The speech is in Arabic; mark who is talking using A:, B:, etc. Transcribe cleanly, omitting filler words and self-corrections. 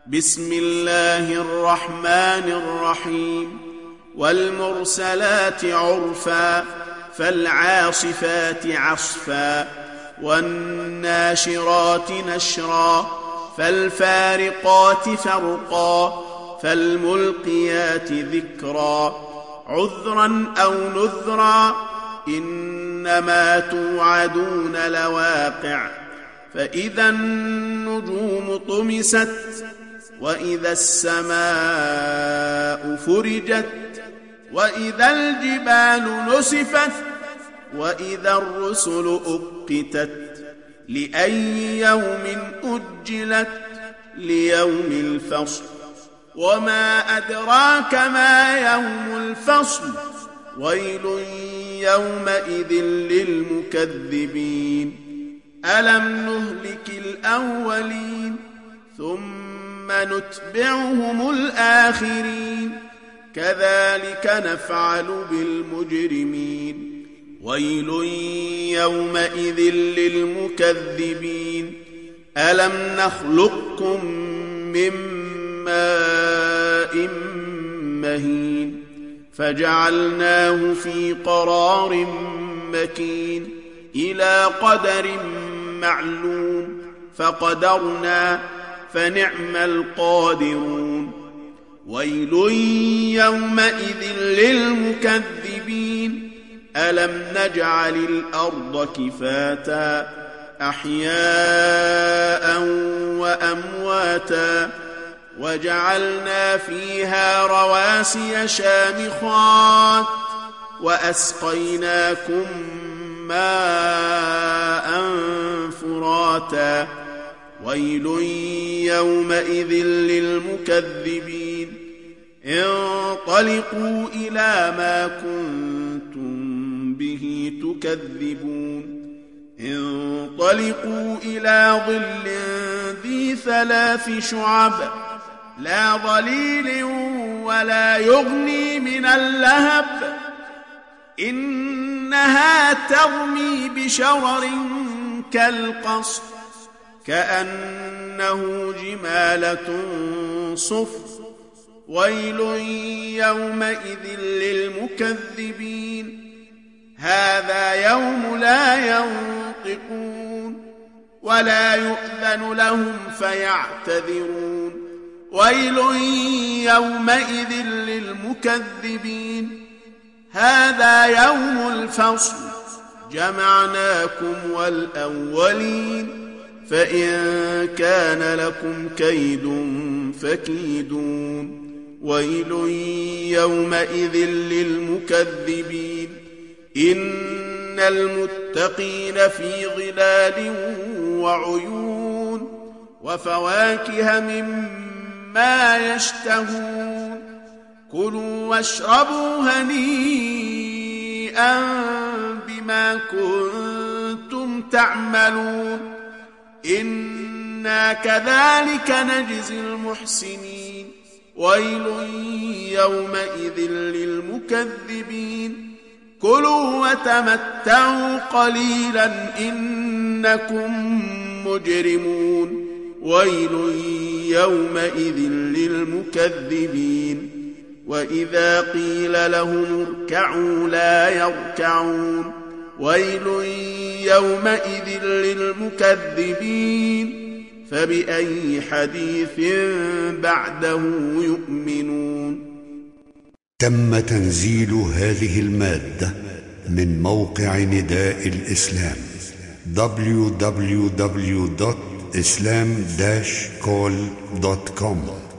A: بسم الله الرحمن الرحيم والمرسلات عرفا فالعاصفات عصفا والناشرات نشرا فالفارقات فرقا فالملقيات ذكرا عذرا أو نذرا إنما توعدون لواقع فإذا النجوم طمست وإذا السماء فرجت وإذا الجبال نسفت وإذا الرسل أقتت لأي يوم أجلت ليوم الفصل وما أدراك ما يوم الفصل ويل يومئذ للمكذبين ألم نهلك الأولين ثم نتبعهم الآخرين كذلك نفعل بالمجرمين ويل يومئذ للمكذبين ألم نخلقكم من ماء مهين فجعلناه في قرار مكين إلى قدر معلوم فقدرنا فنعم القادرون ويل يومئذ للمكذبين ألم نجعل الأرض كفاتا أحياء وأمواتا وجعلنا فيها رواسي شامخات وأسقيناكم ماء فراتا ويل يومئذ للمكذبين انطلقوا إلى ما كنتم به تكذبون انطلقوا إلى ظل ذي 3 شعب لا ظليل ولا يغني من اللهب إنها ترمي بشرر كالقصر كأنه جمالة صفر ويل يومئذ للمكذبين هذا يوم لا ينطقون ولا يؤذن لهم فيعتذرون ويل يومئذ للمكذبين هذا يوم الفصل جمعناكم والأولين فإن كان لكم كيد فكيدون ويل يومئذ للمكذبين إن المتقين في ظلال وعيون وفواكه مما يشتهون كلوا واشربوا هنيئا بما كنتم تعملون إنا كذلك نجزي المحسنين ويل يومئذ للمكذبين كلوا وتمتعوا قليلا إنكم مجرمون ويل يومئذ للمكذبين وإذا قيل لهم اركعوا لا يركعون ويل يومئذ للمكذبين فبأي حديث بعده يؤمنون.
B: تم تنزيل هذه المادة من موقع نداء الإسلام www.islam-call.com